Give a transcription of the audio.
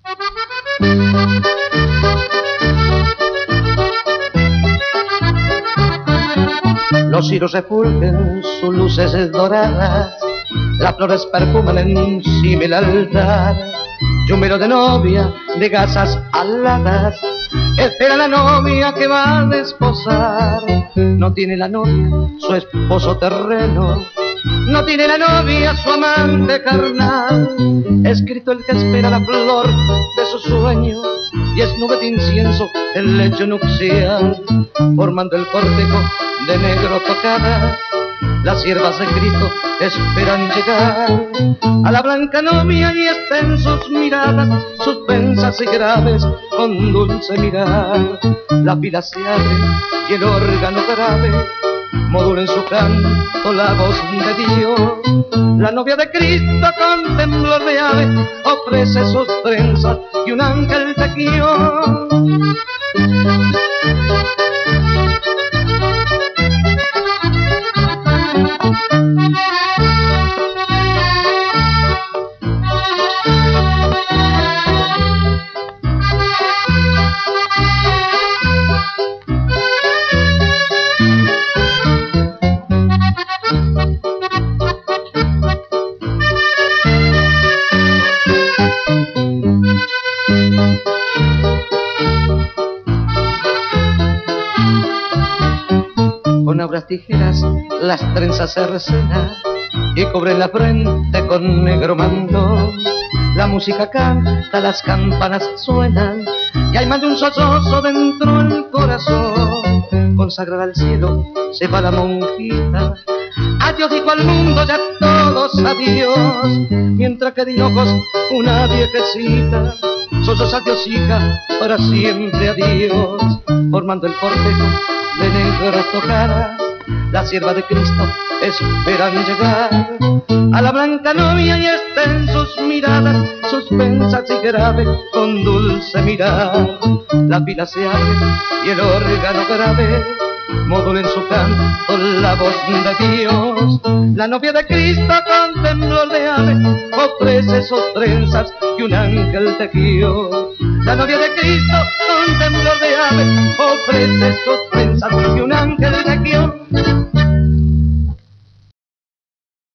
Los ciros refulgen sus luces doradas, las flores perfuman encima el altar. Y un velo de novia de gasas aladas espera la novia que va a desposar. No tiene la novia su esposo terreno, no tiene la novia su amante carnal. Escrito el que espera la flor de su sueño, y es nube de incienso el lecho nupcial, formando el cortejo de negro tocadas. Las siervas de Cristo esperan llegar a la blanca novia, y está en sus miradas suspensas y graves con dulce mirar. La pila se abre y el órgano grave modula en su canto la voz de Dios. La novia de Cristo con temblor de ave ofrece sus trenzas y un ángel te guió. Con auras tijeras las trenzas se recenan y cubren la frente con negro mandón. La música canta, las campanas suenan y hay más de un sollozo dentro del corazón. Consagrada al cielo se va la monjita, adiós dijo al mundo, ya todos adiós. Mientras que de hinojos una viejecita solloza adiós hija, para siempre adiós. Formando el cortejo de negro tocadas, la sierva de Cristo esperan llegar a la blanca novia, y está en sus miradas suspensas y graves con dulce mirar. La pila se abre y el órgano grave modula en su canto la voz de Dios. La novia de Cristo con temblor de ave ofrece sus trenzas y un ángel tejió. La novia de Cristo con temblor de ave ofrece sus trenzas y un ángel tejió.